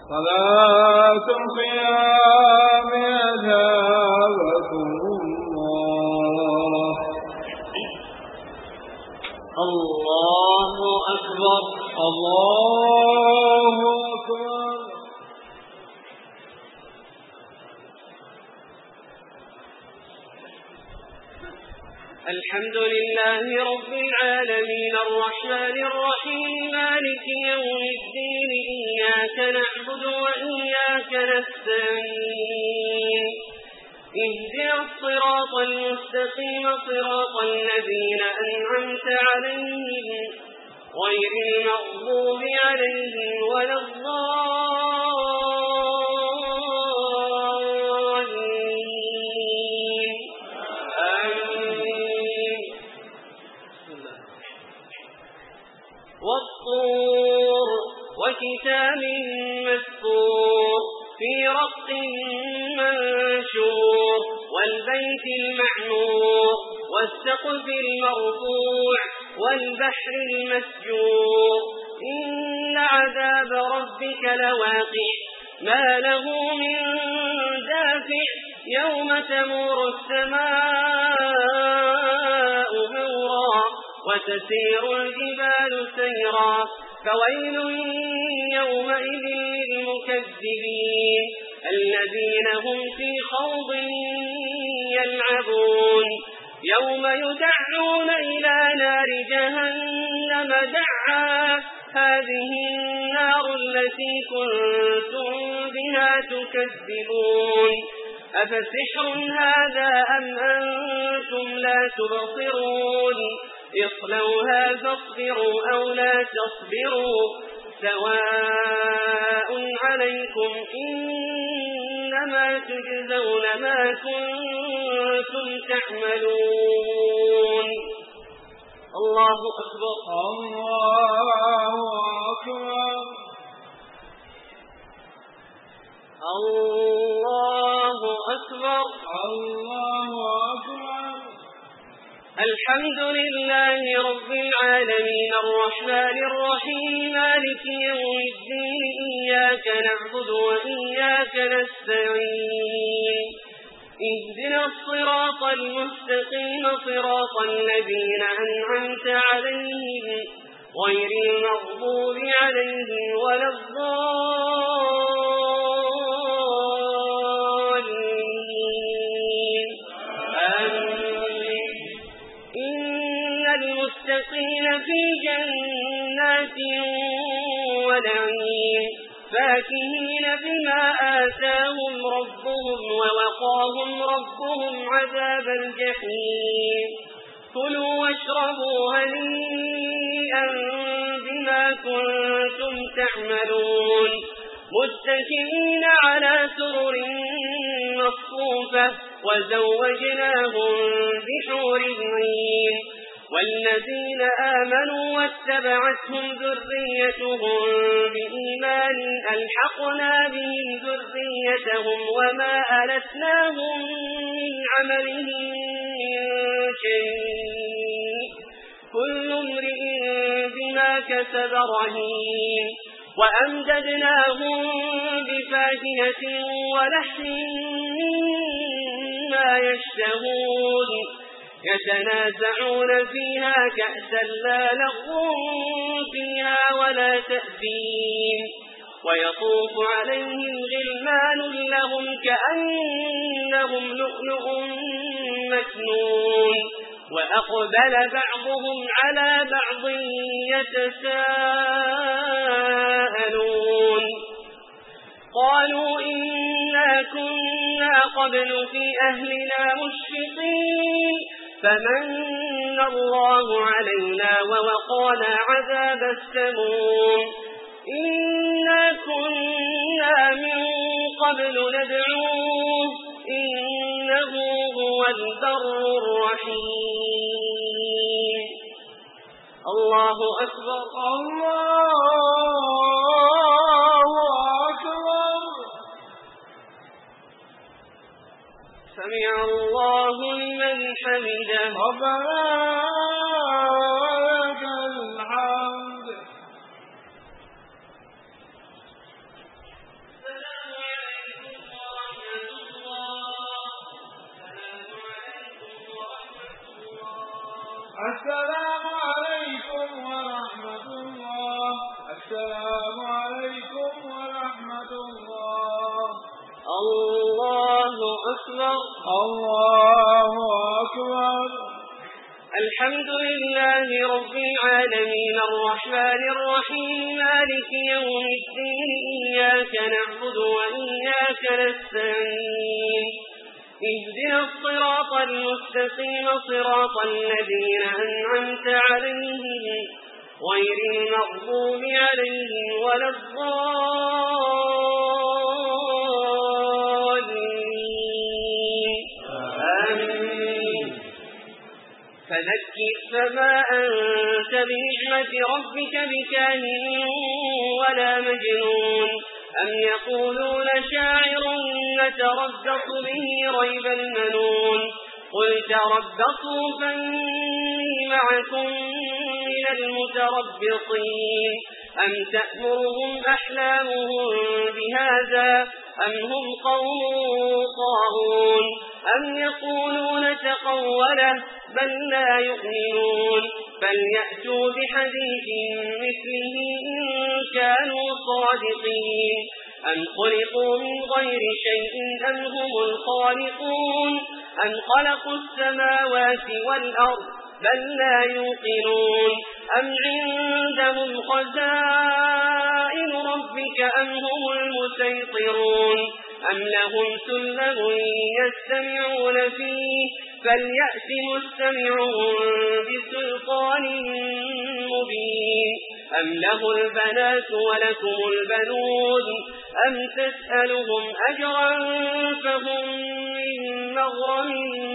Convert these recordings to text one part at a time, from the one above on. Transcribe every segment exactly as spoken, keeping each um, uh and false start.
صلاة القيام أثابكم الله. الله أكبر الله أكبر. الحمد لله رب العالمين الرحمن الرحيم مالك يوم الدين إياك نعبد وإياك نستعين اهدنا الصراط المستقيم صراط الذين أنعمت عليهم غير المغضوب عليهم ولا الضالين آمين. والطور وكتاب مسطور في رق منشور والبيت المعمور والسقف المرفوع والبحر المسجور إن عذاب ربك لواقع ما له من دافع يوم تمور السماء مورا وتسير الجبال سيرا فويل يومئذ للمكذبين الذين هم في خوض يلعبون يوم يدعون إلى نار جهنم دعا هذه النار التي كنتم بها تكذبون أفسحر هذا أم أنتم لا تبصرون اصلوها فاصبروا أو لا تصبروا سواء عليكم إنما تجزون ما كنتم تعملون. الله أكبر الله أكبر الله أكبر الله أكبر. الحمد لله رب العالمين الرحمن الرحيم مالك يوم الدين إياك نعبد وإياك نستعين اهدنا الصراط المستقيم صراط الذين أنعمت عليهم غير المغضوب عليهم ولا الضالين آمين. إن المتقين في جنات ونعيم فاكهين بما آتاهم ربهم ووقاهم ربهم عذاب الجحيم كلوا واشربوا هنيئا بما كنتم تعملون متكئين على سرر مصفوفة وزوجناهم بحور عين والذين آمنوا واتبعتهم ذريتهم بإيمان ألحقنا بهم ذريتهم وما ألتناهم من عملهم من شيء كل امرئ بما كسب رهين وأمددناهم بفاكهة ولحم مما يشتهون يتنازعون فيها كأسا لا لغو فيها ولا تأثيم ويطوف عليهم غلمان لهم كأنهم لؤلؤ مكنون وأقبل بعضهم على بعض يتساءلون قالوا إنا كنا قبل في أهلنا مشفقين فمن الله علينا ووقانا عذاب السموم إنا كنا من قبل ندعوه إنه هو البر الرحيم. الله أكبر الله أكبر. سمع الله لمن حمده ربنا لك الحمد. الله أكبر. الحمد لله رب العالمين الرحمن الرحيم مالك يوم الدين إياك نعبد وإياك نستعين اهدنا الصراط المستقيم صراط الذين أنعمت عليهم غير المغضوب عليهم ولا الضالين آمين. فذكر فما أنت بنعمة ربك بكاهن ولا مجنون أم يقولون شاعر نتربص به ريب المنون قل تربصوا فإني معكم من المتربصين أم تأمرهم أحلامهم بهذا أم هم قوم طاغون أم يقولون تقوله بل لا يؤمنون فليأتوا بحديث مثله إن كانوا صادقين أم خلقوا من غير شيء أم هم الخالقون أم خلقوا السماوات والأرض بل لا يوقنون أم عندهم خزائن ربك أم هم المسيطرون أم لهم سلم يستمعون فيه فليأت مستمعون بسلطان مبين أم له البنات ولكم البنون أم تسألهم أجرا فهم من مغرم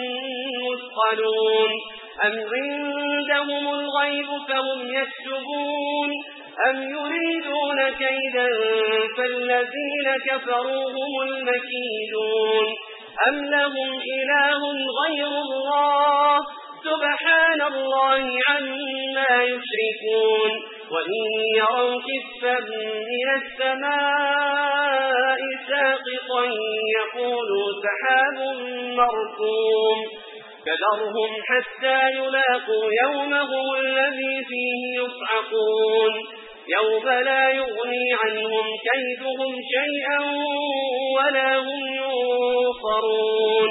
مثقلون أم عندهم الغيب فهم يكتبون أم يريدون كيدا فالذين كفروا هم المكيدون أم لهم إله غير الله سبحان الله عما يشركون وإن يروا كسفا من السماء ساقطا يقولوا سحاب مركوم فذرهم حتى يلاقوا يومهم الذي فيه يصعقون يوم لا يغني عنهم كيدهم شيئا ولا هم ينصرون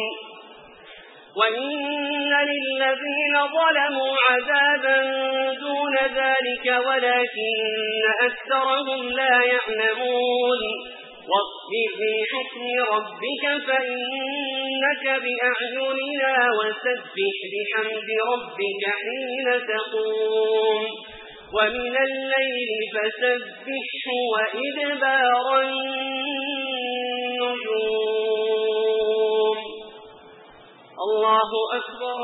وإن للذين ظلموا عذابا دون ذلك ولكن أكثرهم لا يعلمون واصبر لحكم ربك فإنك بأعيننا وسبح بحمد ربك حين تقوم ومن الليل فسبحه وإدبار النجوم. الله أكبر.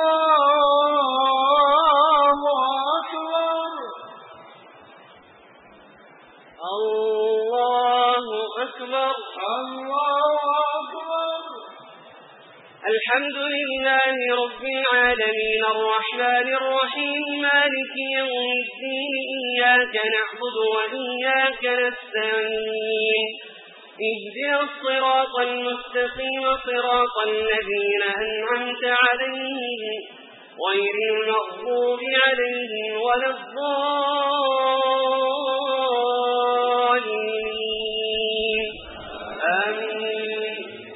الله أكبر. الله أكبر. الله أكبر. الحمد لله رب العالمين الرحمن الرحيم مالك يوم الدين إياك نعبد وإياك نستعين اهدنا الصراط المستقيم صراط الذين أنعمت عليهم غير المغضوب عليهم ولا الضالين آمين.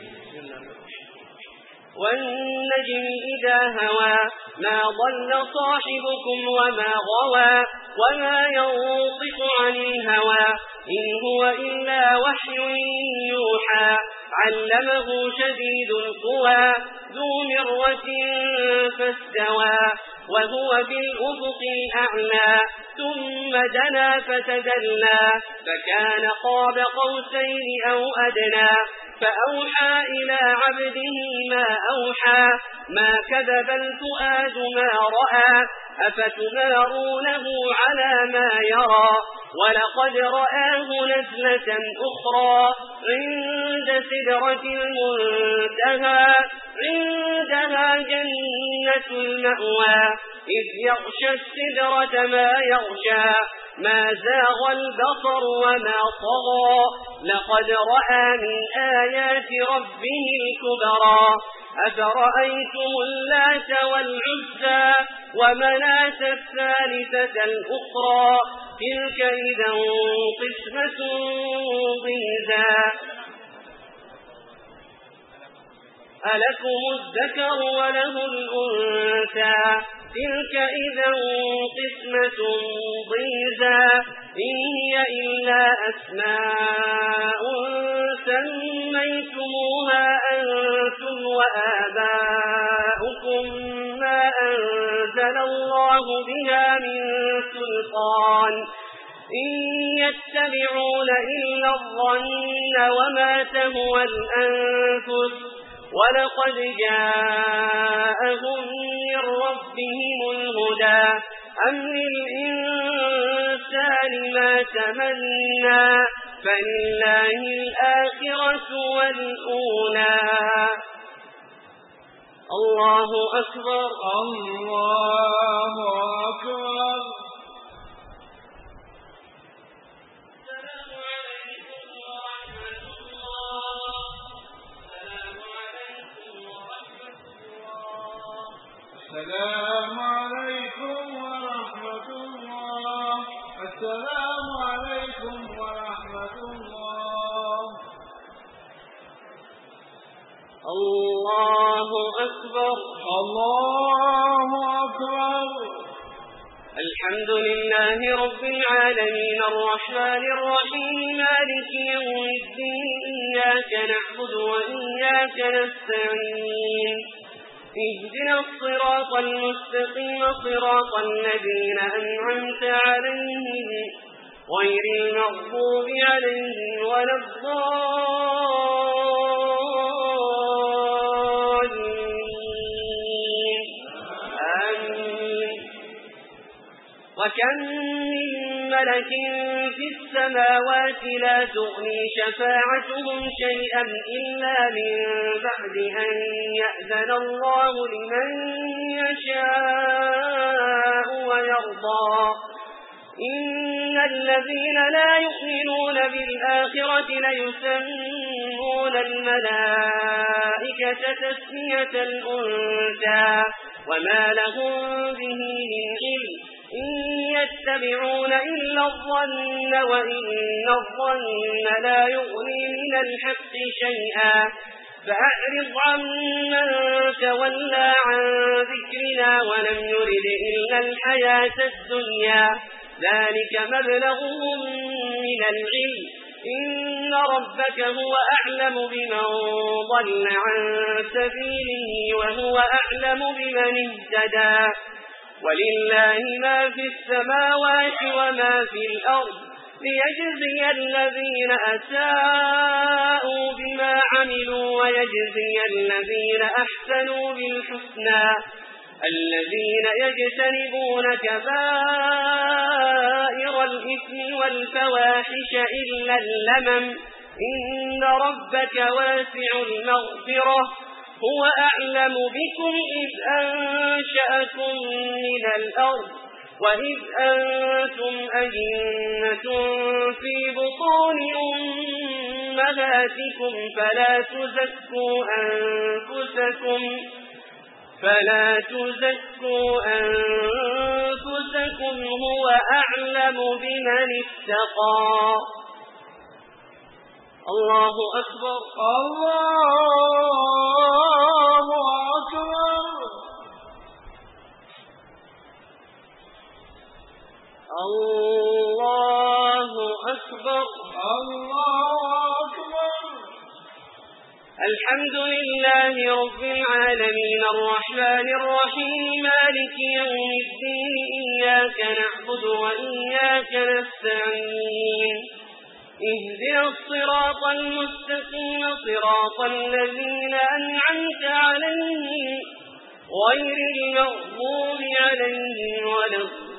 والنجم إذا هوى ما ضل صاحبكم وما غوى وما ينطق عن الهوى إن هو إلا وحي يوحى علمه شديد القوى ذو مرة فاستوى وهو بالأفق الأعلى ثم دنا فتدلى فكان قاب قوسين أو أدنى فأوحى إلى عبده ما أوحى ما كذب الفؤاد ما رأى أفتمارونه على ما يرى ولقد رآه نزلة أخرى عند سدرة المنتهى عندها جنة المأوى إذ يغشى السدرة ما يغشى ما زاغ البصر وما طغى لقد رأى من آيات ربه الكبرى أفرأيتم اللات والعزى ومناة الثالثة الأخرى تلك إذا قسمة ضيزى ألكم الذكر وله الأنثى تلك إذا قسمة ضيزى إن هي إلا أسماء سميتموها أنتم وآباؤكم ما أنزل الله بها من سلطان إن يتبعون إلا الظن وما تهوى الأنفس ولقد جاءهم من ربهم الهدى أم للإنسان ما تمنى فلله الآخرة والأولى الله أكبر الله أكبر السلام عليكم ورحمة الله السلام عليكم ورحمة الله الله أكبر الله أكبر الحمد لله رب العالمين الرحمن الرحيم مالك يوم الدين إياك نعبد وإياك نستعين اهدنا الصراط المستقيم صراط الذين أنعمت عليهم غير المغضوب عليهم ولا الضالين آمين وكم من ملك في السماوات لا تغني شفاعتهم شيئا إلا من بعد أن يأذن الله لمن يشاء ويرضى إن الذين لا يؤمنون بالآخرة ليسمون الملائكة تسمية الأنثى وما لهم به من علم إن يتبعون إلا الظن وإن الظن لا يغني من الحق شيئا فأعرض عمن تولى عن ذكرنا ولم يرد إلا الحياة الدنيا ذلك مبلغهم من العلم إن ربك هو أعلم بمن ضل عن سبيله وهو أعلم بمن اهتدى ولله ما في السماوات وما في الأرض ليجزي الذين أساءوا بما عملوا ويجزي الذين أحسنوا بالحسنى الذين يجتنبون كبائر الإثم والفواحش إلا اللمم إن ربك واسع المغفرة هو أعلم بكم إذ أنشأكم من الأرض وإذ أنتم أجنة في بطون أمهاتكم فلا تزكوا أنفسكم فلا تزكوا أنفسكم هو أعلم بمن اتقى الله أكبر الله أكبر الله أكبر الله أكبر الحمد لله رب العالمين الرحمن الرحيم مالك يوم الدين إياك نعبد وإياك نستعين اهدنا الصراط المستقيم صراط الذين أنعمت عليهم غير المغضوب عليهم ولا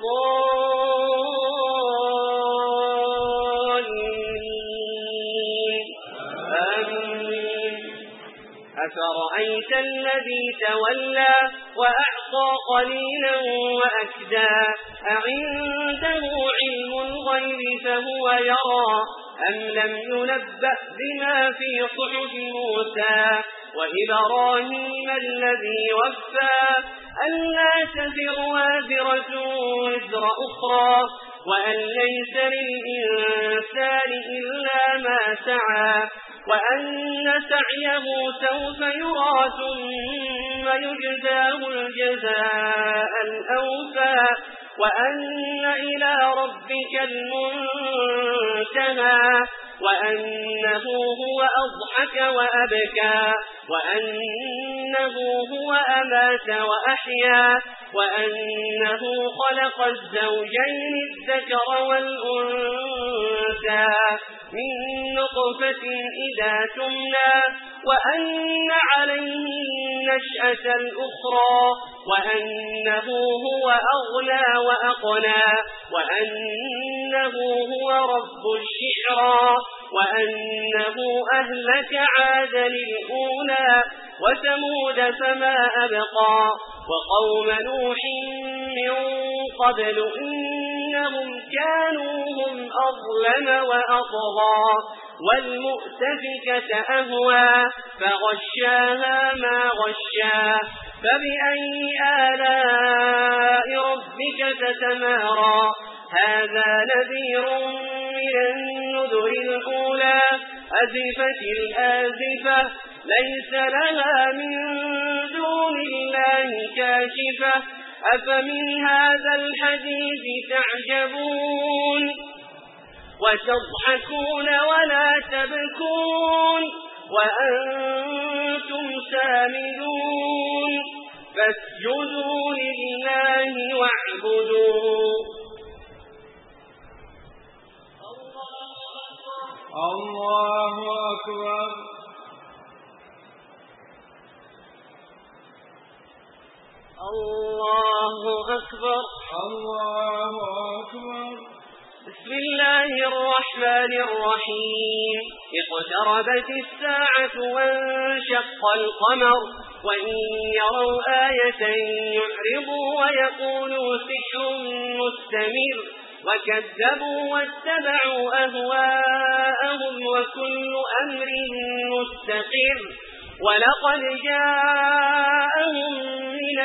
الضالين آمين أفرأيت الذي تولى وأعطى قليلا وأكدى أعنده علم الغيب فهو يرى أم لم ينبأ بما في صحف موسى وإبراهيم الذي وفى ألا تزر وازرة وزر أخرى وأن ليس للإنسان إلا ما سعى وأن سعيه سوف يرى ثم يجزاه الجزاء الأوفى وأن إلى ربك المنتهى وأنه هو أضحك وأبكى وأنه هو أمات وأحيا وأنه خلق الزوجين الذكر والأنثى من نطفة إذا تمنى وأن عليه النشأة الأخرى وأنه هو أغنى وأقنى وأنه هو رب الشعرى وأنه أهلك عادا الأولى وثمود فما أبقى وقوم نوح من قبل إنهم كانوا هم أظلم وأطغى والمؤتفكة أهوى فغشاها ما غشا فبأي آلاء ربك تتمارى هذا نذير من النذر الأولى أزفت الآزفة ليس لها من دون الله كاشفة أفمن هذا الحديث تعجبون وتضحكون ولا تبكون وأنتم سامدون فاسجدوا لله واعبدوا الله أكبر الله أكبر الله أكبر بسم الله الرحمن الرحيم اقتربت الساعة وانشق القمر وإن يروا آية يعرضوا ويقولوا سحر مستمر وكذبوا واتبعوا أهواءهم وكل أمر مستقر ولقد جاءهم من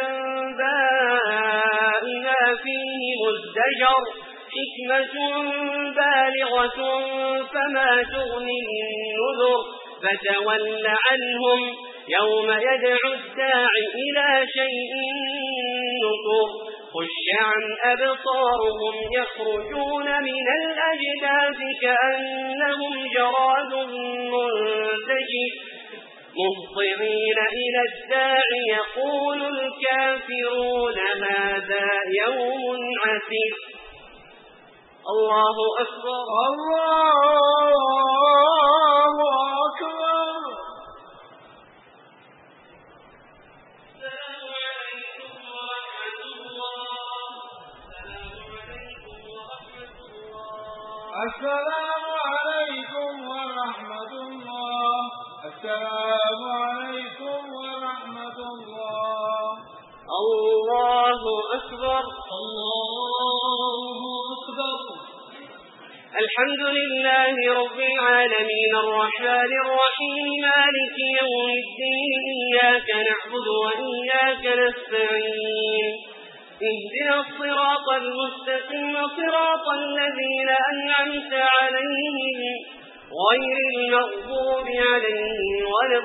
الأنباء ما فيه مزدجر حكمة بالغة فما تغني النذر فتول عنهم يوم يدعو الداع إلى شيء نكر خش عن أبصارهم يخرجون من الأجداث كأنهم جراد منتشر مهطعين إلى الداع يقول الكافرون هذا يوم عسير الله أكبر الله أكبر السلام عليكم ورحمة الله السلام عليكم ورحمة الله الله أكبر الله أكبر الحمد لله رب العالمين الرحمن الرحيم مالك يوم الدين إياك نعبد وإياك نستعين اهدنا الصراط المستقيم صراط الذين أنعمت عليهم غير المغضوب عليهم ولا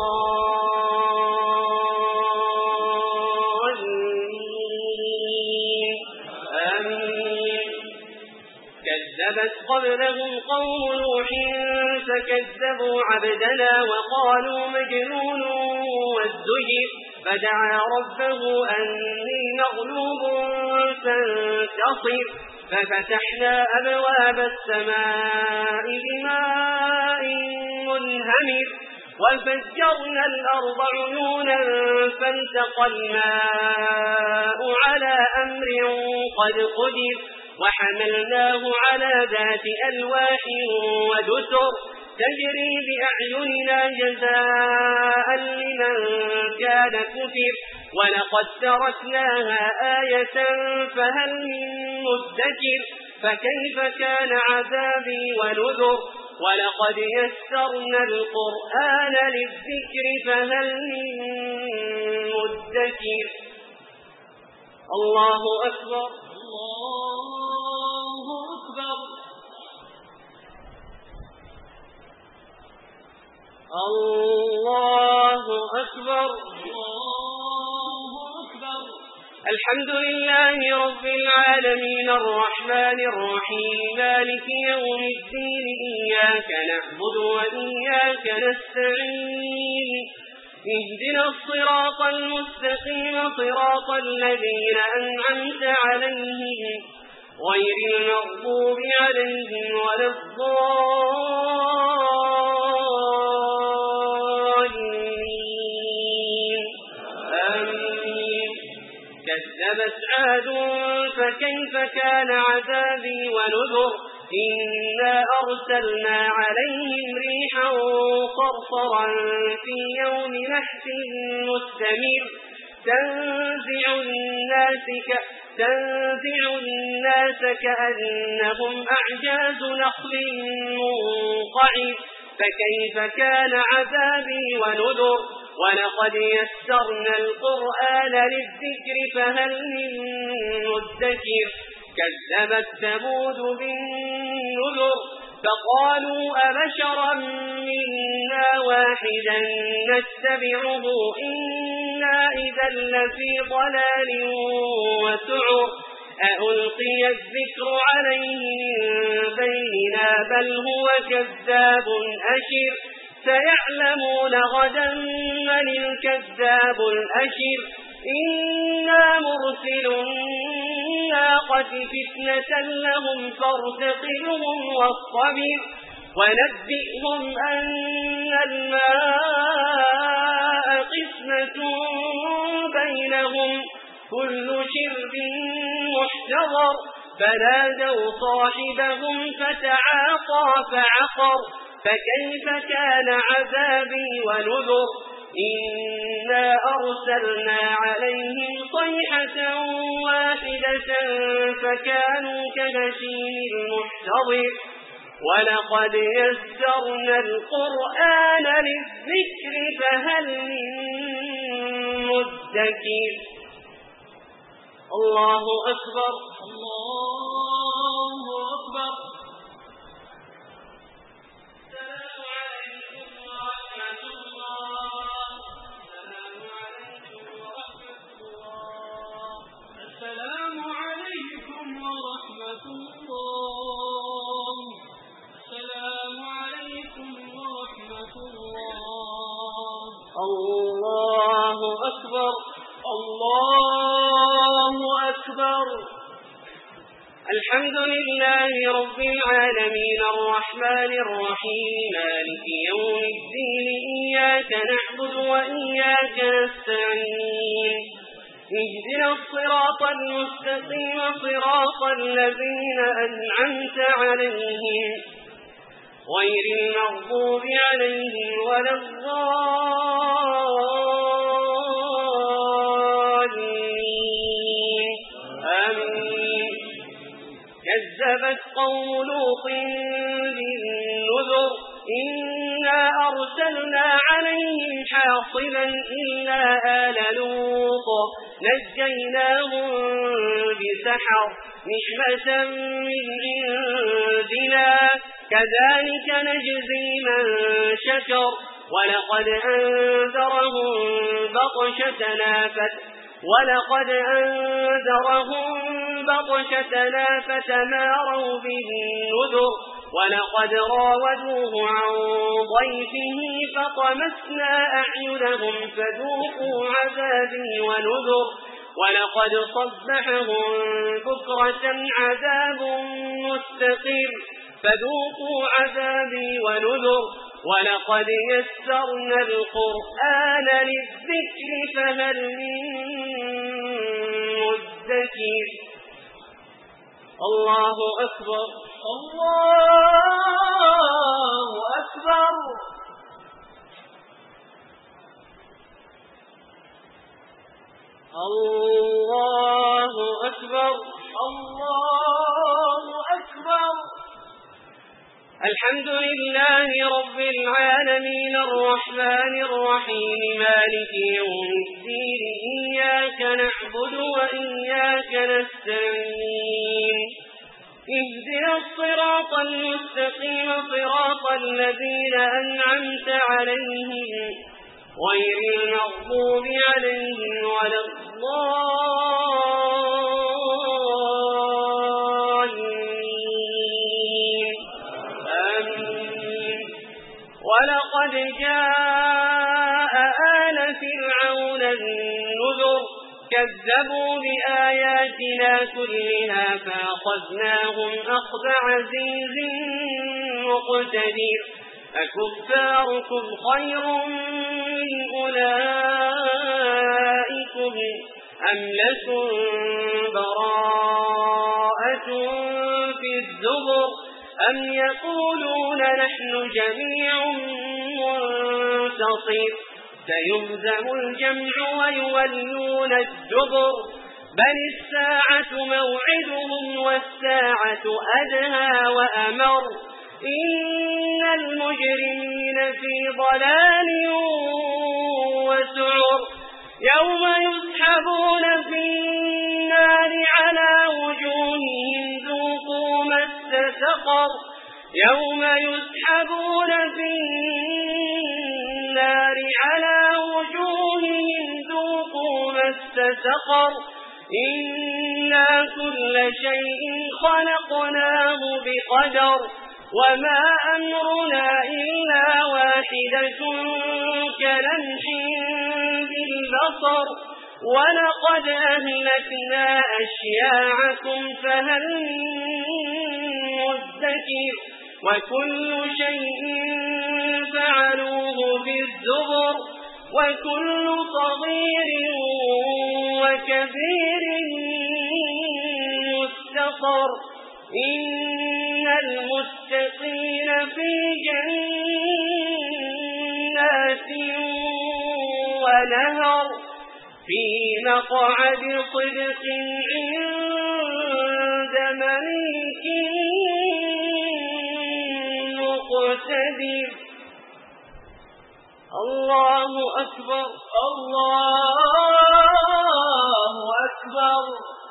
الضالين آمين كذبت قبلهم قوم نوح فكذبوا عبدنا وقالوا مجنون وازدجر فدعا ربه أني مغلوب فانتصر ففتحنا أبواب السماء بماء منهمر وفجرنا الأرض عيونا فالتقى الماء على أمر قد قدر وحملناه على ذات ألواح ودسر تجري بأعيننا جزاء لمن كان كفر ولقد تركناها آية فهل من مدكر فكيف كان عذابي ونذر ولقد يسرنا القرآن للذكر فهل من مدكر الله أكبر الله أكبر الله أكبر. الحمد لله رب العالمين الرحمن الرحيم مالك يوم الدين إياك نعبد وإياك نستعين اهدنا الصراط المستقيم صراط الذين أنعمت عليهم غير المغضوب عليهم ولا الضالين آمين. كذبت عاد فكيف كان عذابي ونذر إنا أرسلنا عليهم ريحا صرصرا في يوم نحس مستمر تنزع الناس تنزع الناس كأنهم أعجاز نخل منقعر فكيف كان عذابي ونذر ولقد يسرنا القرآن للذكر فهل من مدكر كذبت ثمود بالنذر فقالوا أبشرا منا واحدا نتبعه إنا إذا لفي ضلال وسعر أألقي الذكر عليه من بيننا بل هو كذاب أشر سيعلمون غدا من الكذاب الأشر إنا مرسل الناقة فتنة لهم فارتقبهم واصطبر ونبئهم أن الماء قسمة بينهم كل شرب محتضر فنادوا صاحبهم فتعاطى فعقر فكيف كان عذابي ونذر إنا أرسلنا عليهم صيحة واحدة فكانوا كهشيم المحتضر ولقد يسرنا القرآن للذكر فهل من مدكر. الله أكبر. الله أكبر. السلام عليكم ورحمة الله. السلام عليكم ورحمة الله. الله أكبر. الله أكبر. الحمد لله رب العالمين الرحمن الرحيم مالك يوم الدين إياك نعبد وإياك نستعين اهدنا الصراط المستقيم صراط الذين أنعمت عليهم غير المغضوب عليهم ولا الضالين آمين. كذبت قوم لوط بالنذر إنا أرسلنا عليهم حاصبا إلا آل لوط نجيناهم بسحر نعمة من عندنا كذلك نجزي من شكر ولقد أنذرهم بطشتنا ولقد أنذرهم بطشتنا فتماروا بالنذر ولقد راودوه عن ضيفه فطمسنا أعينهم فذوقوا عذابي ونذر ولقد صبحهم بكرة عذاب مستقر فذوقوا عذابي ونذر ولقد يسرنا القرآن للذكر فهل من مدكر. الله أكبر. الله أكبر. الله أكبر. الله أكبر. الحمد لله رب العالمين الرحمن الرحيم مالك يوم الدين إياك نعبد وإياك نستعين اهدنا الصراط المستقيم صراط الذين أنعمت عليهم غير المغضوب عليهم ولا الضالين آمين. ولقد جاء آل فرعون النذر كذبوا بآياتنا كلها فأخذناهم أخذ عزيز مقتدر أكفاركم خير من أولئكم أم لكم براءة في الزبر أم يقولون نحن جميع منتصر سيهزم الجمع ويولون الدبر بل الساعة موعدهم والساعة أدهى وأمر إن المجرمين في ضلال وسعر يوم يسحبون في النار على وجوههم ذوقوا مس سقر يوم يسحبون في النار على وجوههم ذوقوا مس سقر إنا كل شيء خلقناه بقدر وما أمرنا إلا واحدة كلمح بالبصر ولقد أهلكنا أشياعكم فهل مدكر وكل شيء فعلوه بالزبر وكل صغير وكبير مستطر إن المتقين في جنات ونهر في مقعد صدق عند مليك مقتدر الله أكبر الله أكبر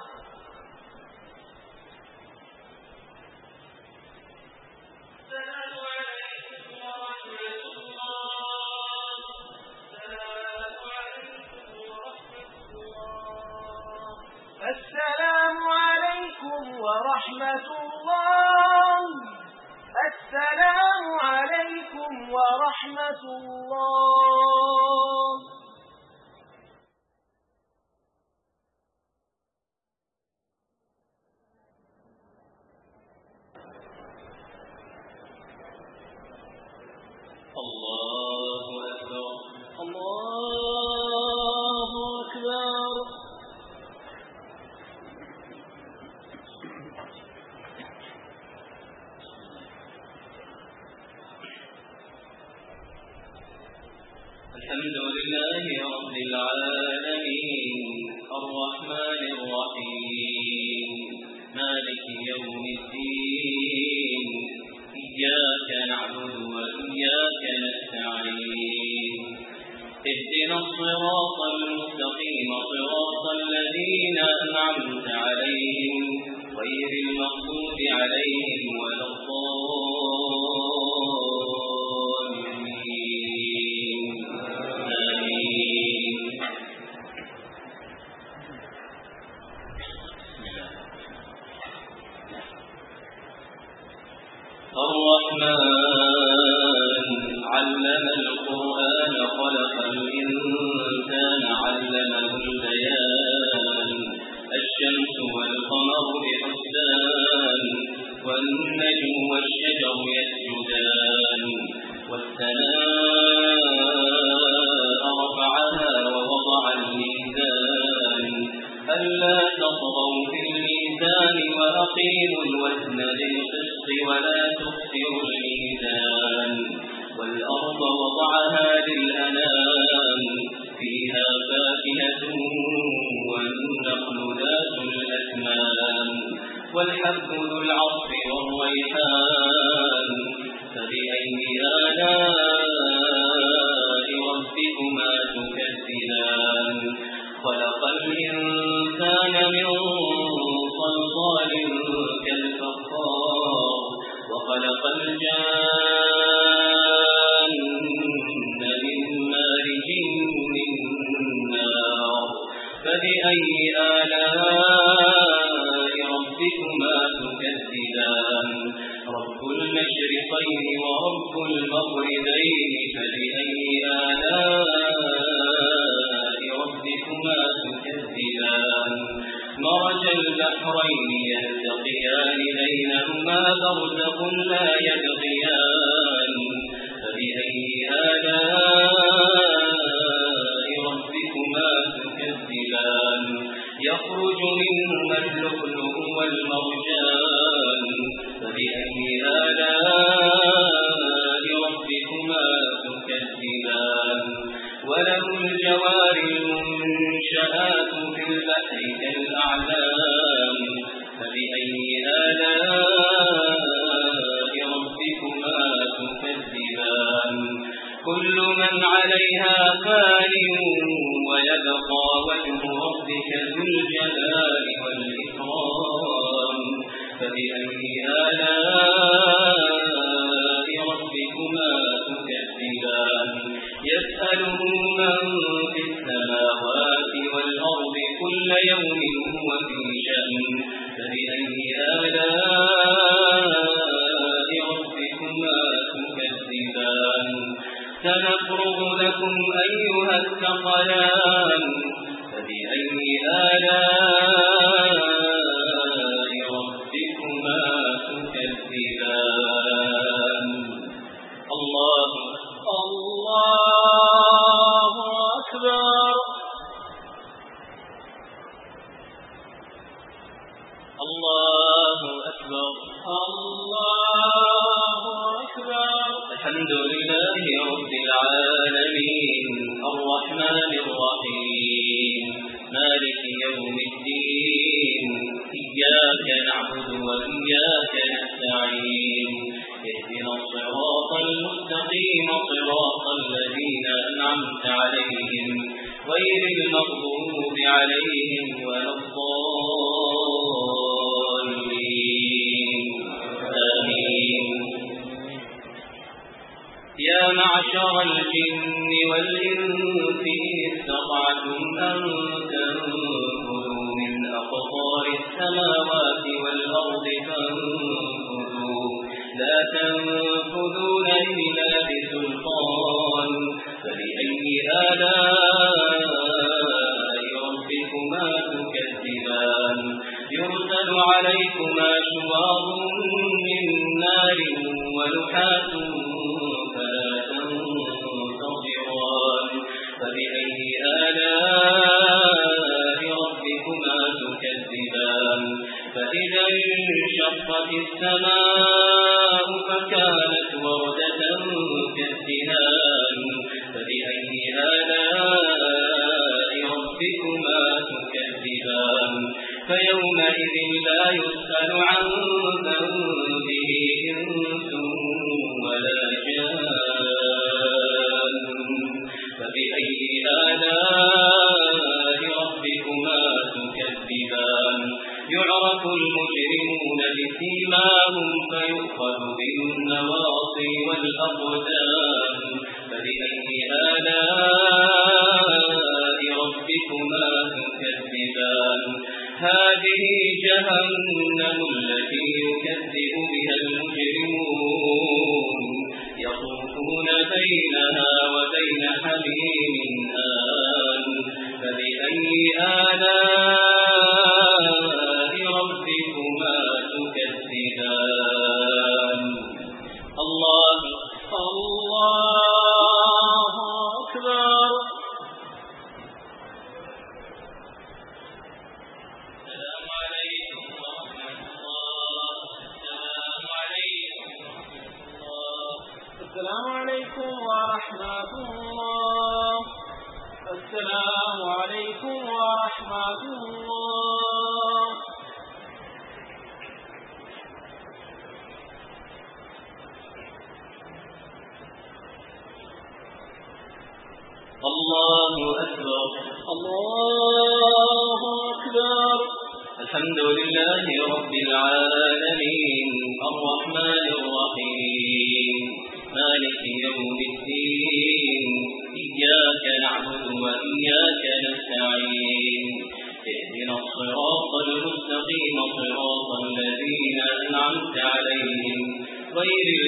السلام عليكم ورحمة الله السلام عليكم ورحمة الله الله أكبر الله أكبر الحمد لله رب العالمين الرحمن الرحيم مالك يوم الدين إياك نعبد وإياك نستعين اهدنا الصراط المستقيم صراط الذين أنعمت عليهم غير المغضوب عليهم ولا الضالين آمين. الرحمن علم القرآن خلق الإنسان علمه البيان الشمس والقمر بحسبان والنجم والشجر يسجدان والسماء رفعها ووضع الميزان ألا تطغوا في الميزان وأقيموا الوزن بالقسط ولا تخسروا الميزان والأرض وضعها للأنام فيها فاكهة والنخل ذات الأكمام والحب ذو العصف والريحان خلق الجان من مارج من نار فبأي آلاء ربكما تكذبان رب المشرقين ورب المغربين فبأي آلاء ربكما تكذبان مرج البحرين يلتقيان بينهما برزخ لا يبغيان فبأي آلاء ربكما تكذبان يخرج منهما اللؤلؤ والمرجان فبأي آلاء ربكما تكذبان وله الجوار المنشآت في البحر كالأعلام فبأي آلاء ربكما تكذبان كل من عليها فان ويبقى وجه ربك ذو الجلال والإكرام فبأي آلاء ربكما تكذبان يسأله من في السماوات والأرض كل يوم هو في شأن فبأي آلاء ربكما تكذبان سنفرغ لكم أيها الثقلان فبأي آلاء ربكما تكذبان الله الله أكبر الله أكبر الله أكبر الحمد لله رب العالمين الرحمن الرحيم مالك يوم الدين إياك نعبد وإياك نستعين اهدنا الصراط المستقيم صراط الذين أنعمت عليهم غير المغضوب عليهم ولا الضالين آمين يا معشر الجن والإنس إن استطعتم أن تنفذوا من أقطار السماوات والأرض فانفذوا لا تنفذون إلا بسلطان فبأي آلاء ربكما تكذبان يرسل عليكما شواظ من نار ونحاس فلا تنتصران فبأي آلاء ربكما تكذبان فإذا انشقت السماء فكانت وردة كالدهان فبأي آلاء ربكما تكذبان فيومئذ لا يسأل عن ذنبه إنس ولا جان فبأي آلاء ربكما تكذبان يعرف المجرمون بسيماهم فيؤخذ بالنواصي والأقدام فبأي آلاء ربكما تكذبان هذه جهنم التي يكذب بها المجرمون يطوفون بينها وبين حميم آن فبأي آلاء ربكما تكذبان الله الله أكبر السلام عليكم ورحمة الله السلام عليكم ورحمة الله الله أكبر الله أكبر الحمد لله رب العالمين الرحمن الرحيم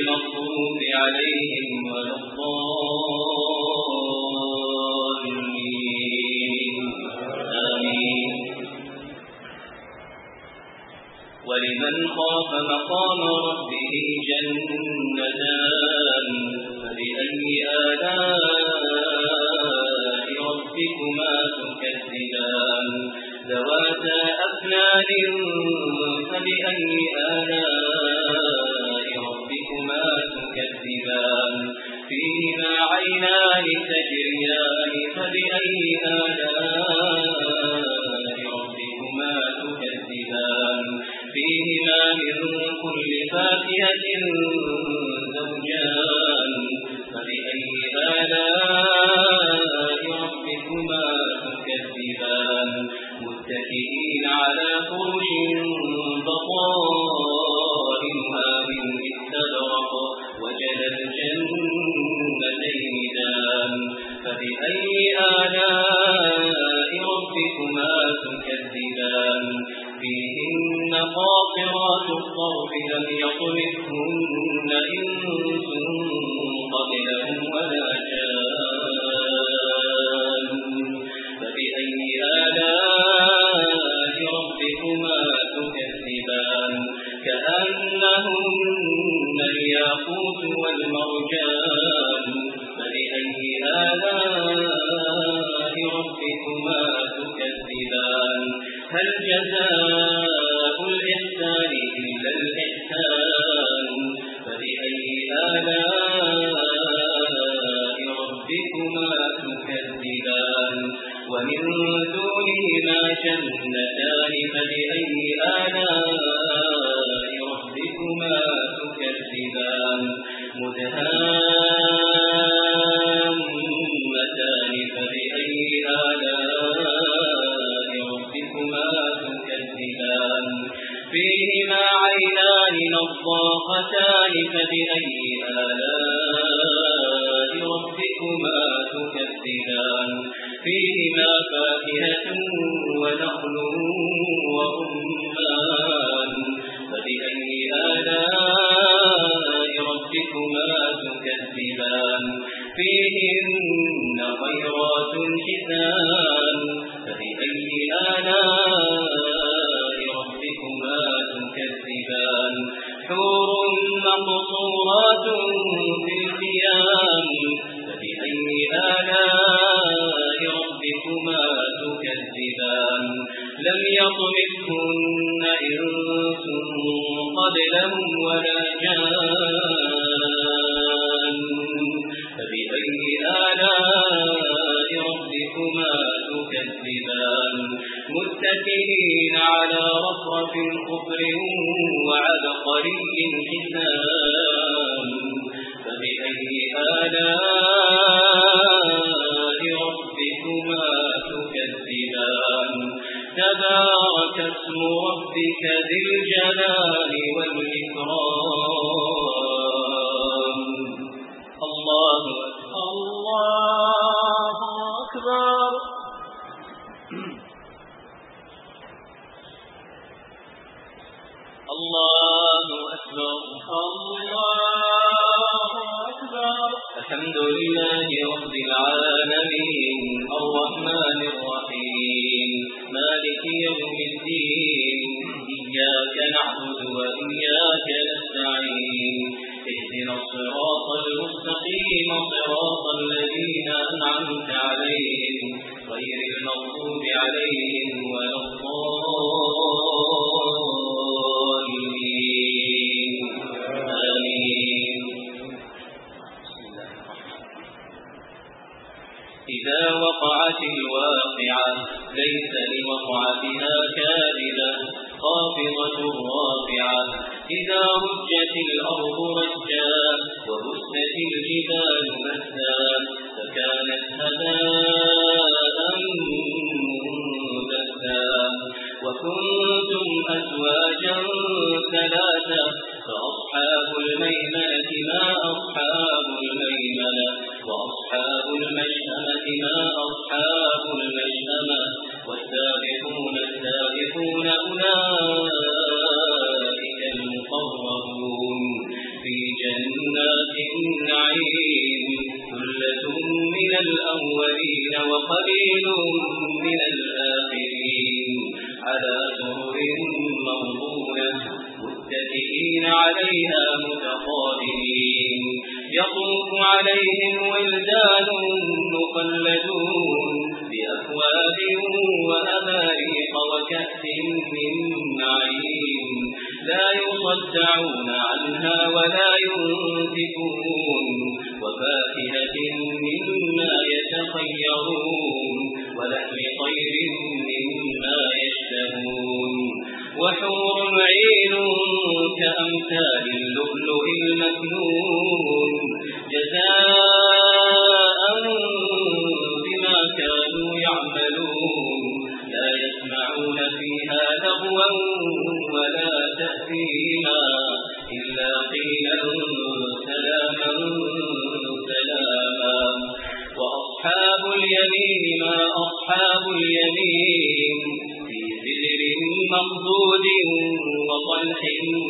المغضوب عليهم ولا الضالين آمين. ولمن خاف مقام ربه جنتان فبأي آلاء ربكما تكذبان ذواتا أفنان فبأي آلاء ربكما تكذبان فيهما عينان تجريان فبأي آلاء ربكما تكذبان فيهما من كل فاكهة زوجان فبأي آلاء ربكما تكذبان متكئين على فرش بطائنها من استبرق وجنى الجنتين دان فبأي آلاء ربكما تكذبان فيهن قاصرات الطرف لم يطمثهن إنس قبلهم ولا جان فبأي آلاء ربكما تكذبان كأنهن الياقوت والمرجان فبأي آلاء ربكما تكذبان هل جزاء الإحسان إلا الإحسان فبأي آلاء ربكما تكذبان ومن دونهما جنتان فبأي آلاء ربكما تكذبان مدهامتان فبأي آلاء ربكما تكذبان فيهما عينان نضاختان فبأي آلاء ربكما تكذبان فيهما فاكهة ونخل ورمان فبأي آلاء ربكما تكذبان فيهن خيرات حسان فبأي آلاء ربكما تكذبان حور مقصورات في الخيام فبأي آلاء ربكما تكذبان لم يطمثهن إنس قبلهم ولا جان فبأي آلاء ربكما تكذبان متكئين على رفرف خضر وعبقري حسان فبأي آلاء ربكما تكذبان تبارك اسم ربك ذي الجلال والإكرام الله الله أكبر الله أكبر الله أكبر الحمد لله رب العالمين الرحمن الرحيم مالك يوم الدين إياك نعبد وإياك نستعين اهدنا الصراط المستقيم صراط الذين أنعمت عليهم غير المغضوب عليهم ولا الضالين آمين. إذا وقعت الواقعة ليس لوقعتها كاذبة خافضة رافعة إذا رجت الأرض رجا وبست الجبال بسا فكانت هباء منبثا وكنتم أزواجا ثلاثة فأصحاب الميمنة ما أصحاب الميمنة وأصحاب المشأمة ما أصحاب المشأمة والسابقون السابقون أولئك المقربون في جنة جنات النعيم ثلة من الأولين وقليل من الآخرين على سرر موضونة متكئين عليها متقابلين يطوف عليهم ولدان مخلدون بأكواب وأباريق وكأس من معين لا يصدعون عنها ولا ينزفون وفاكهة مما يتخيرون ولحم طير مما يشتهون وحور عين كأمثال اللؤلؤ المكنون جزاء بما كانوا يعملون لا يسمعون فيها لغوا ولا تأثيما إلا قيلا سلاما سلاما وأصحاب اليمين ما أصحاب اليمين في سدر ممدود وطلح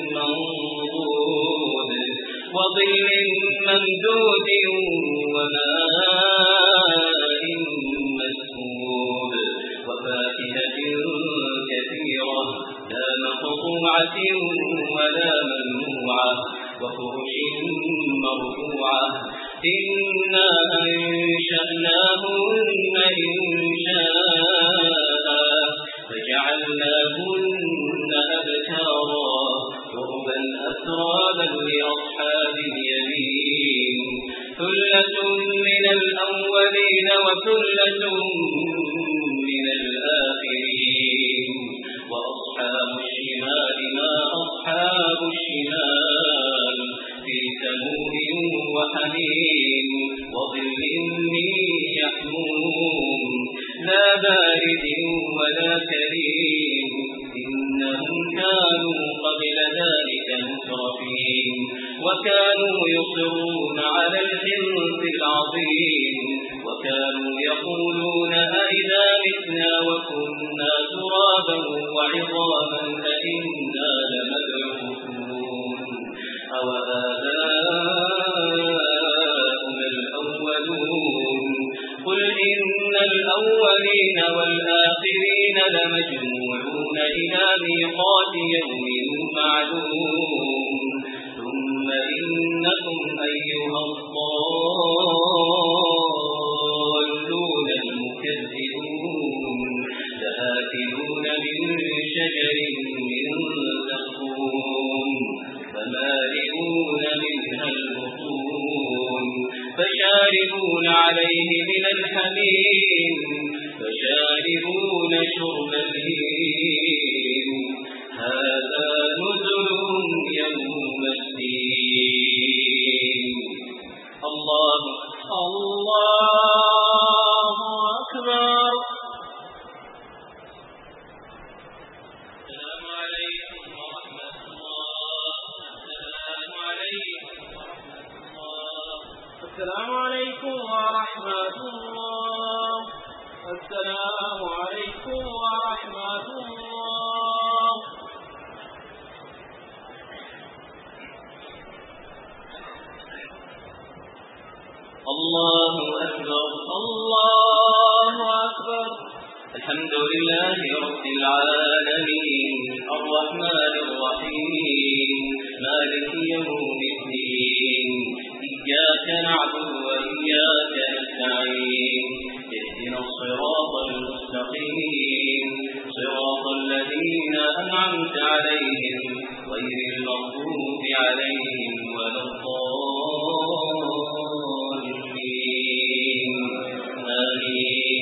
منضود وظل ممدود وماء مسكوب وفاكهة كثيرة لا مقطوعة ولا ممنوعة وفرش مرفوعة إنا أنشأناهن إنشاء فجعلناهن أبكارا عربا أترابا لأصحاب اليمين ثلة من الأولين وثلة من الآخرين وأصحاب الشمال ما أصحاب الشمال في سموم وحميم وظل من يحموم لا بارد ولا كريم إنهم كانوا قبل ذلك مترفين وكانوا يصرون على الحنث العظيم وكانوا يقولون أئذا متنا وكنا ترابا وعظاما أئنا لمبعوثون أوآباؤنا الأولون قل إن الأولين والآخرين لمجموعون إلى ميقات يوم معلوم ثم إنكم أيها الضالون المكذبون لآكلون من شجر من زقوم فمالئون منها البطون فشاربون عليه من الحميم فشاربون شرب الهيم هذا نزلهم يوم الدين الله الله أكبر. السلام عليكم ورحمة الله. السلام عليكم ورحمة الله. السلام عليكم ورحمة الله. السلام عليكم ورحمة الله. الله أكبر. الله أكبر. الحمد لله رب العالمين الرحمن الرحيم مالك يوم الدين إياك نعبد وإياك نستعين اهدنا الصراط المستقيم صراط الذين أنعمت عليهم غير المغضوب عليهم ولا الضالين آمين.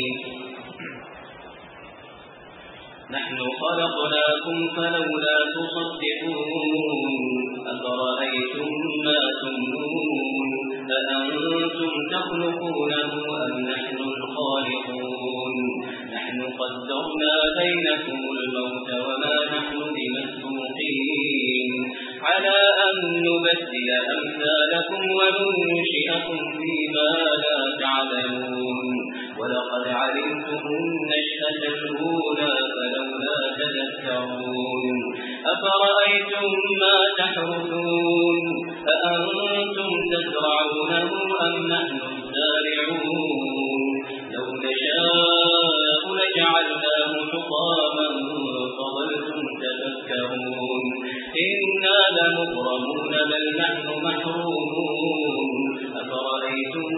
نحن خلقناكم فلولا تصدقون أفرأيتم ما تمنون أأنتم تخلقونه أم نحن الخالقون نحن قدرنا بينكم الموت وما نحن بمسبوقين على أن نبدل أمثالكم وننشئكم فيما لا تعلمون ولقد علمتم النشأة الأولى فلولا تذكرون أفرأيتم ما تحرثون أأنتم تزرعونه أم نحن الزارعون لو نشاء لجعلناه حطاما فظلتم تفكرون إنا لمغرمون بل نحن محرومون أفرأيتم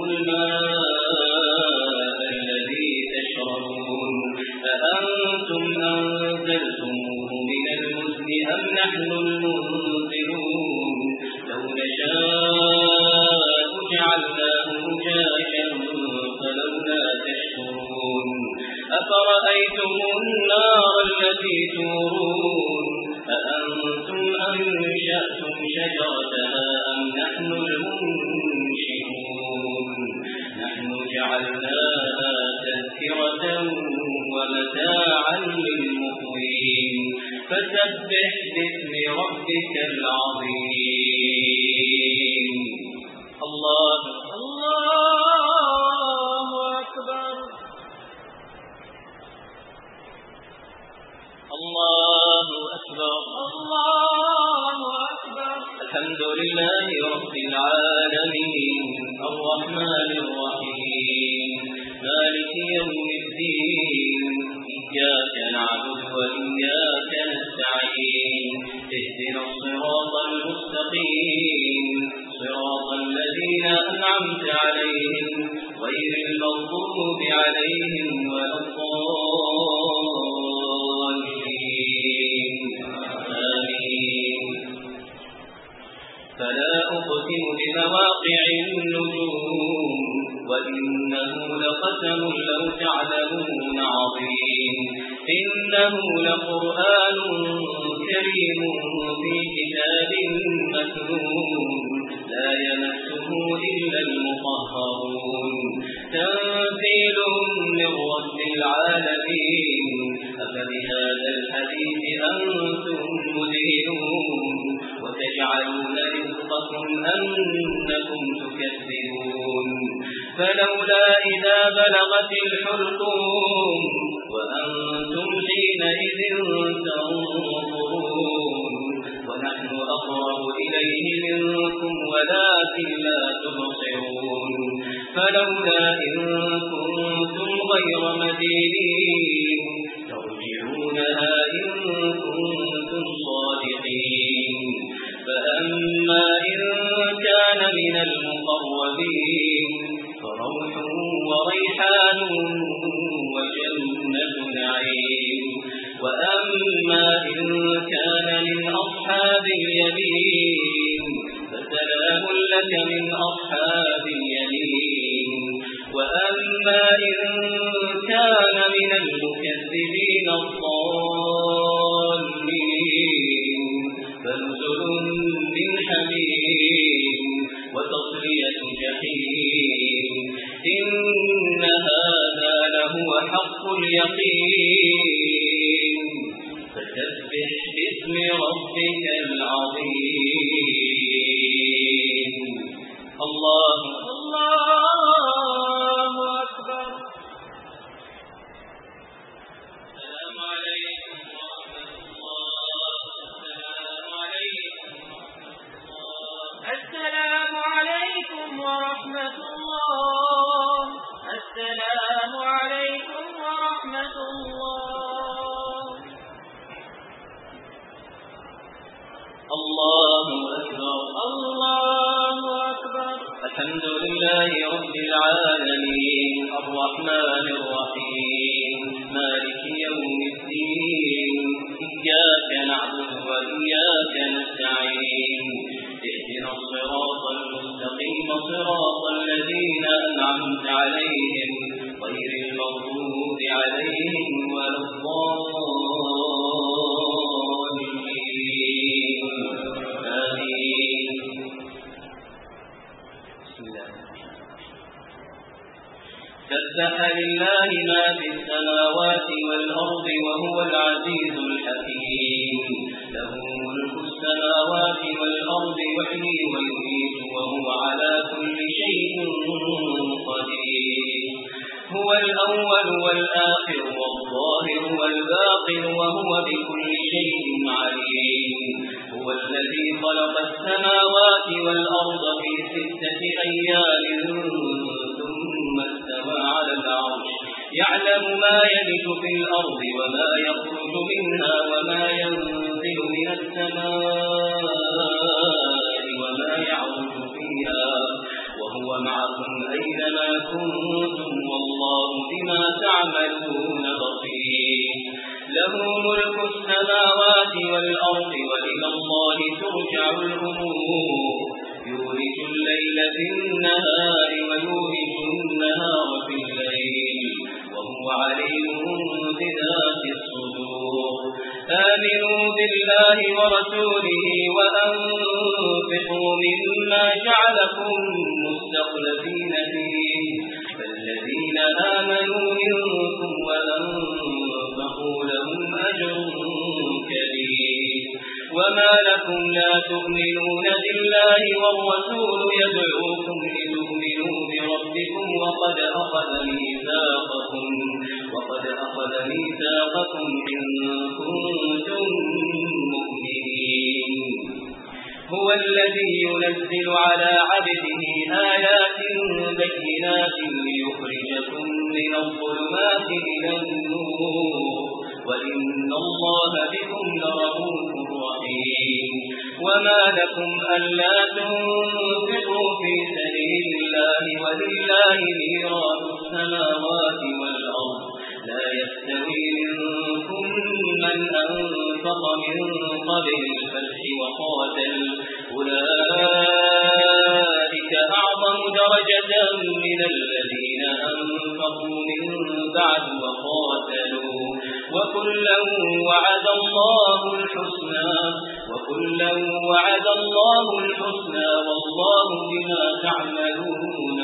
الماء الذي تشربون أأنتم أنزلتموه من المزن أم نحن المنزلون لو نشاء جعلناه أجاجا فلولا تشكرون أفرأيتم النار التي تورون أأنتم أنشأتم شجرتها أم نحن المنشئون نحن جعلناها تذكرة ومتاعا للمقوين فسبح باسم ربك العظيم الله الله أكبر الله أكبر الله أكبر الحمد لله رب العالمين الرحمن الرحيم مالك يوم الدين إياك نعبد وإياك نستعين اهدنا الصراط المستقيم صراط الذين أنعمت عليهم غير المغضوب عليهم ولا الضالين آمين فلا أقسم بمواقع النجوم وإنه لقسم لو تعلمون عظيم إنه لقرآن كريم في كتاب مكنون لا يمسه إلا المطهرون تنزيل من رب العالمين أفبهذا الحديث أنتم مدهنون وتجعلون رزقكم أنكم تكذبون فلولا إذا بلغت الحلقوم وأنتم حينئذ تنظرون ونحن أقرب إليه منكم ولكن لا تبصرون فلولا إن كنتم غير مدينين ترجعونها إن كنتم صادقين فأما إن كان من المقربين فروح وريحان وجنة نعيم وأما إن كان من أصحاب اليمين فسلام لك من أصحاب اليمين وأما إن كان من المكذبين الضالين فنزل من حميم وتصلية جحيم إن هذا لهو حق اليقين فسبح باسم ربك العظيم الله الله أكبر السلام عليكم ورحمة الله السلام عليكم ورحمة الله السلام عليكم ورحمة الله الله أكبر الله أكبر الحمد لله رب العالمين الرحمن الرحيم مالك يوم الدين إياك نعبد وإياك نستعين اهدنا الصراط المستقيم صراط الذين أنعمت عليهم غير المغضوب عليهم ولا الضالين آمين بسم الله سبح لله ما في السماوات والأرض وهو العزيز الحكيم له ملك السماوات والأرض يحيي ويميت وهو على كل شيء قدير هو الأول والآخر والظاهر والباطن وهو بكل شيء عليم هو الذي خلق السماوات والأرض في ستة أيام ثم استوى على العرش يعلم ما يلج في الأرض وما يخرج منها وما ينزل من السماء وما يعرج فيها وهو معكم أينما كنتم والله بما تعملون بصير له ملك السماوات والأرض وإلى الله ترجع الأمور يولج الليل في النهار ويولج النهار في الليل وهو عليم بذات الصدور آمنوا بالله ورسوله وأنفقوا مما جعلكم مستخلفين فيه فالذين آمنوا منكم وأنفقوا لهم أجر كبير وما لكم لا تؤمنون بالله والرسول يدعوكم لتؤمنوا بربكم وقد أخذ ميثاقكم وقد أخذ ميثاقكم إن كنتم مؤمنين هو الذي ينزل على عبده آيات بينات ليخرجكم من الظلمات إلى النور وإن الله بكم لرؤوف رحيم وما لكم ألا تنفقوا في سبيل الله ولله ميراث السماوات والأرض لا يستوي منكم من أنفق من قبل الفتح وقاتل أولئك أعظم درجة من الذين أنفقوا من بعد وقاتلوا وكلا وعد الله الحسنى وكلا وعد الله الحسنى والله بما تعملون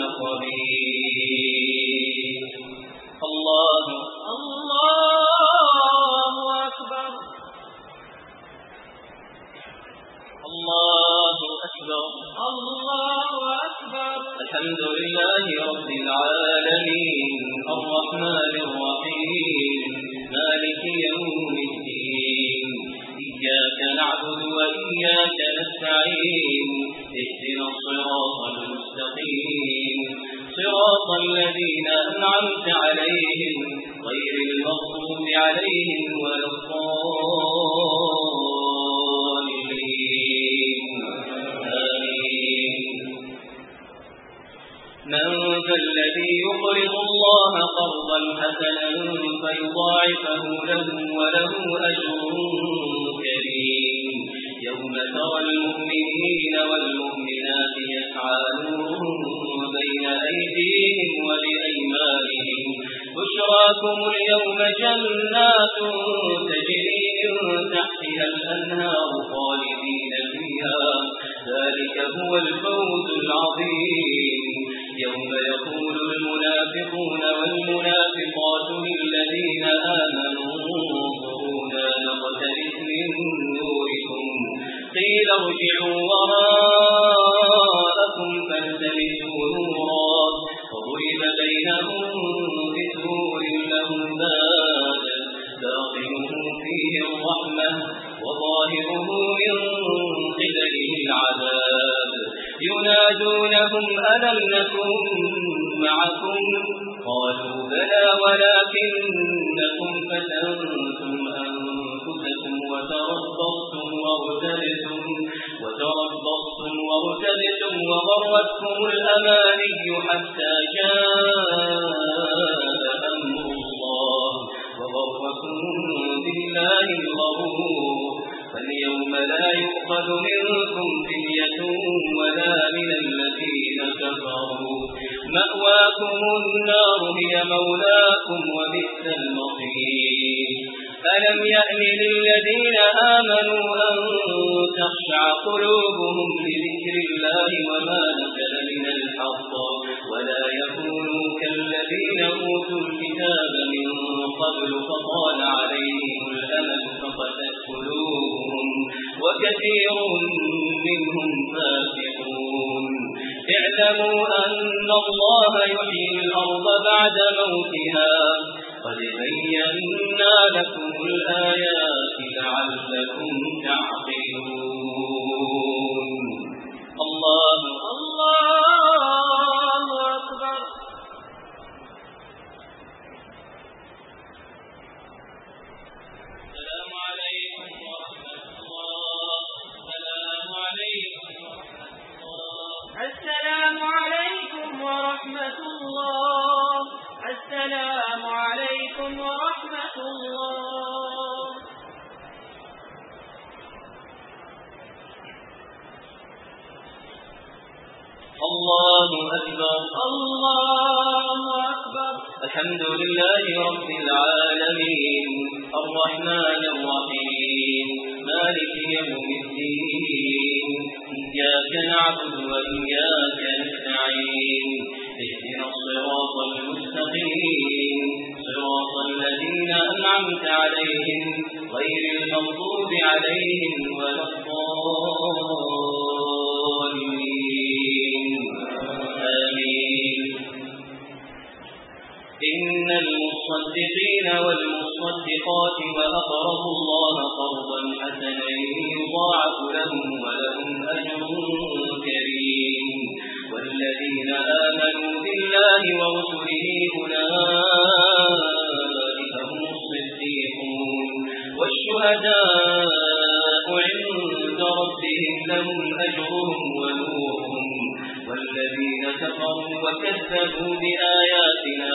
خبير الله الله أكبر الله أكبر الله أكبر الحمد لله رب العالمين الرحمن الرحيم مالك يوم الدين إياك نعبد وإياك نستعين اهدنا الصراط المستقيم صراط الذين أنعمت عليهم غير المغضوب عليهم ولا الضالين آمين من ذا الذي يقرض الله قرضا حسنا فيضاعفه له وله أجر كريم يوم ترى المؤمنين والمؤمنات يسعى نورهم بين أيديهم وبأيمانهم بشراكم اليوم جنات تجري من تحتها الأنهار خالدين فيها ذلك هو الفوز العظيم يوم يقول المنافقون والمنافقات للذين آمنوا انظرونا نقتبس من نوركم قيل ارجعوا وراءكم فالتمسوا نورا وضرب بينهم بسور له باب باطنه فيه الرحمة وظاهره من قبله العذاب ينادونهم ألم نكن معكم قالوا بلى ولكنكم فتنتم أنفسكم وتربصتم وارتبتم وتربصتم وارتبتم وغرتكم الأماني حتى جاء أمر الله وغركم بالله الغرور فاليوم لا يؤخذ منكم فدية ولا من الذين كفروا مأواكم النار هي مولاكم وبئس المصير ألم يأن للذين آمنوا أن تخشع قلوبهم لذكر الله وما نزل من الحق ولا يكونوا كالذين أوتوا الكتاب من قبل فطال عليهم الأمد فقست قلوبهم وكثير منهم فاسقون اعلموا أن الله يحيي الأرض بعد موتها قد بينا لكم الآيات لعلكم تعقلون الله الله أكبر. السلام عليكم ورحمة الله. السلام عليكم ورحمة الله. السلام عليكم ورحمة الله. السلام عليكم ورحمة الله. الله أكبر. الله أكبر. الحمد لله رب العالمين الرحمن الرحيم مالك يوم الدين إياك نعبد وإياك نستعين اهدنا الصراط المستقيم صراط الذين أنعمت عليهم غير المغضوب عليهم ولا الضالين آمين. إن المصدقين والمصدقات وأقرضوا الله قرضا حسنا يضاعف لهم ولهم أجر كريم. والذين آمنوا بالله ورسله أولئك هم الصديقون والشهداء عند ربهم لهم أجرهم ونورهم. والذين كفروا وكذبوا بآياتنا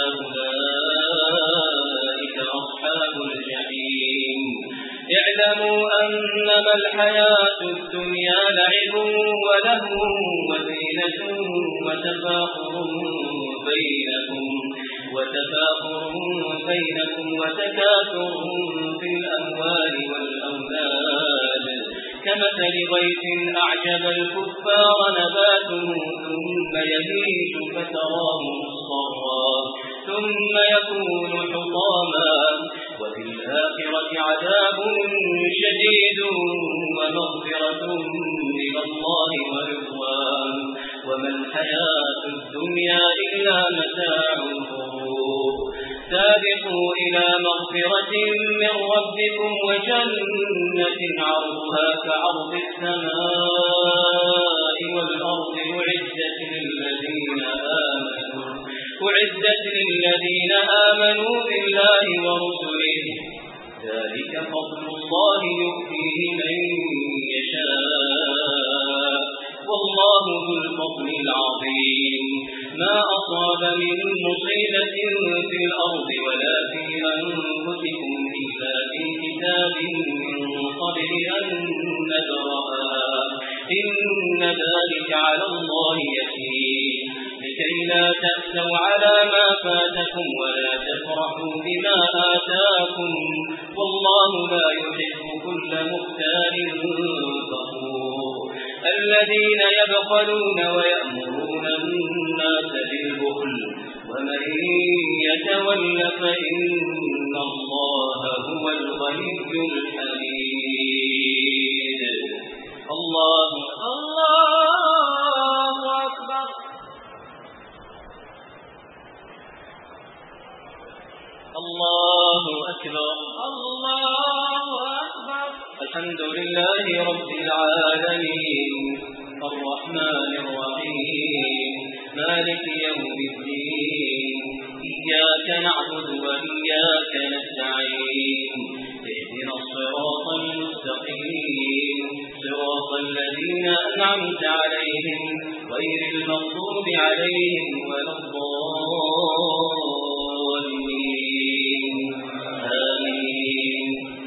أولئك أصحاب الجحيم. اعلموا أنما الحياة الدنيا لعب ولهو وزينة وتفاخر بينكم وتفاخر بينكم وتكاثر في الأموال والأولاد كمثل غيث أعجب الكفار نباته ثم يهيج فتراه مصفرا ثم يكون حطاما وفي الآخرة عذاب شديد ومغفرة من الله ورضوان وما الحياة الدنيا إلا متاع الغرور. سابقوا إلى مغفرة من ربكم وجنة عرضها كعرض السماء والأرض أعدت للذين آمنوا أعدت للذين آمنوا بالله ورسله ذلك فضل الله يؤتيه من يشاء والله ذو الفضل العظيم. ما أصاب من مصيبة في الأرض ولا في أنفسكم إلا في كتاب من قبل أن نبرأها إن ذلك على الله يسير. لكي لا تأسوا على ما فاتكم ولا تفرحوا بما آتاكم والله لا يحب كل مختال فخور. الذين يبخلون ويأمرون الناس بالبخل ومن يتول فإن الله هو الغني الحميد. الله الله أكبر. الله أكبر. الله أكبر. الحمد لله رب العالمين الرحمن الرحيم مالك يوم الدين إياك نعبد وإياك نستعين اهدنا الصراط المستقيم صراط الذين أنعمت عليهم غير المغضوب عليهم ولا الضالين آمين.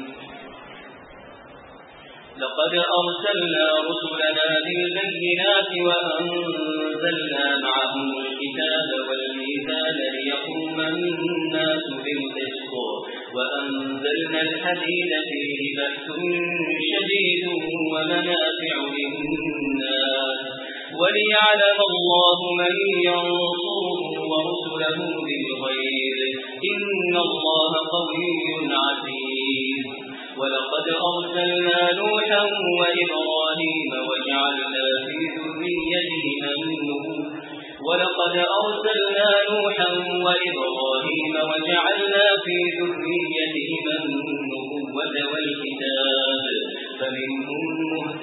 لقد أرسلنا رسلنا بالبينات وأنزلنا معهم الكتاب والميزان ليقوم الناس بالقسط وأنزلنا الحديد فيه بأس شديد ومنافع للناس وليعلم الله من ينصره ورسله بالغيب إن الله قوي عزيز. ولقد أرسلنا نوحا وإبراهيم وجعلنا في ذريتهما النبوة ولقد أرسلنا نوحا وإبراهيم وجعلنا في ذريتهما النبوة والكتاب فمنهم مهتد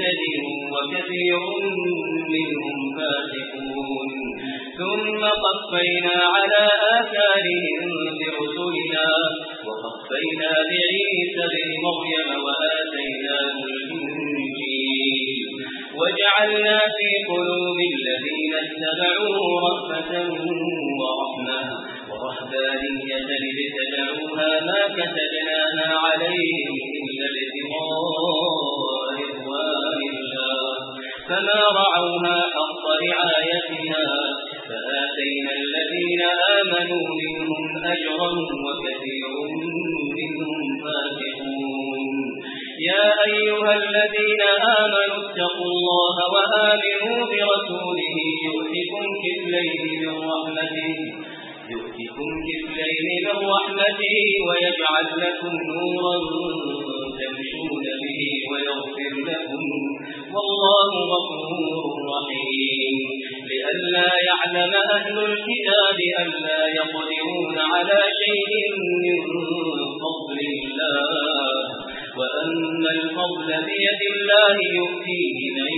مهتد وكثير منهم فاسقون ثم قفينا على آثارهم برسلنا وقفينا بعيسى بن مريم وآتيناه الإنجيل وجعلنا في قلوب الذين اتبعوه رأفة ورحمة ورهبانية ابتدعوها ما كتبناها عليهم إلا ابتغاء رضوان الله فما رعوها حق رعايتها فآتينا الذين آمنوا منهم أجرهم وكثير منهم فاسقون يا أيها الذين آمنوا اتقوا الله وآمنوا برسوله يؤتكم كفلين من رحمته يؤتكم كفلين من رحمته ويجعل لكم نورا تمشون به ويغفر لكم والله غفور رحيم لئلا يعلم أهل الكتاب ألا يقدرون على شيء من فضل الله وأن الفضل بيد الله يؤتيه من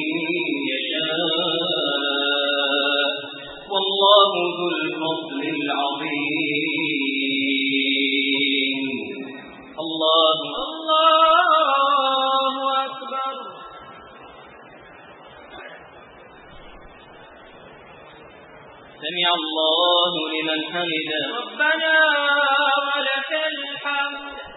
يشاء والله ذو الفضل العظيم الله الله أكبر سمع الله لمن حمده ربنا ولك الحمد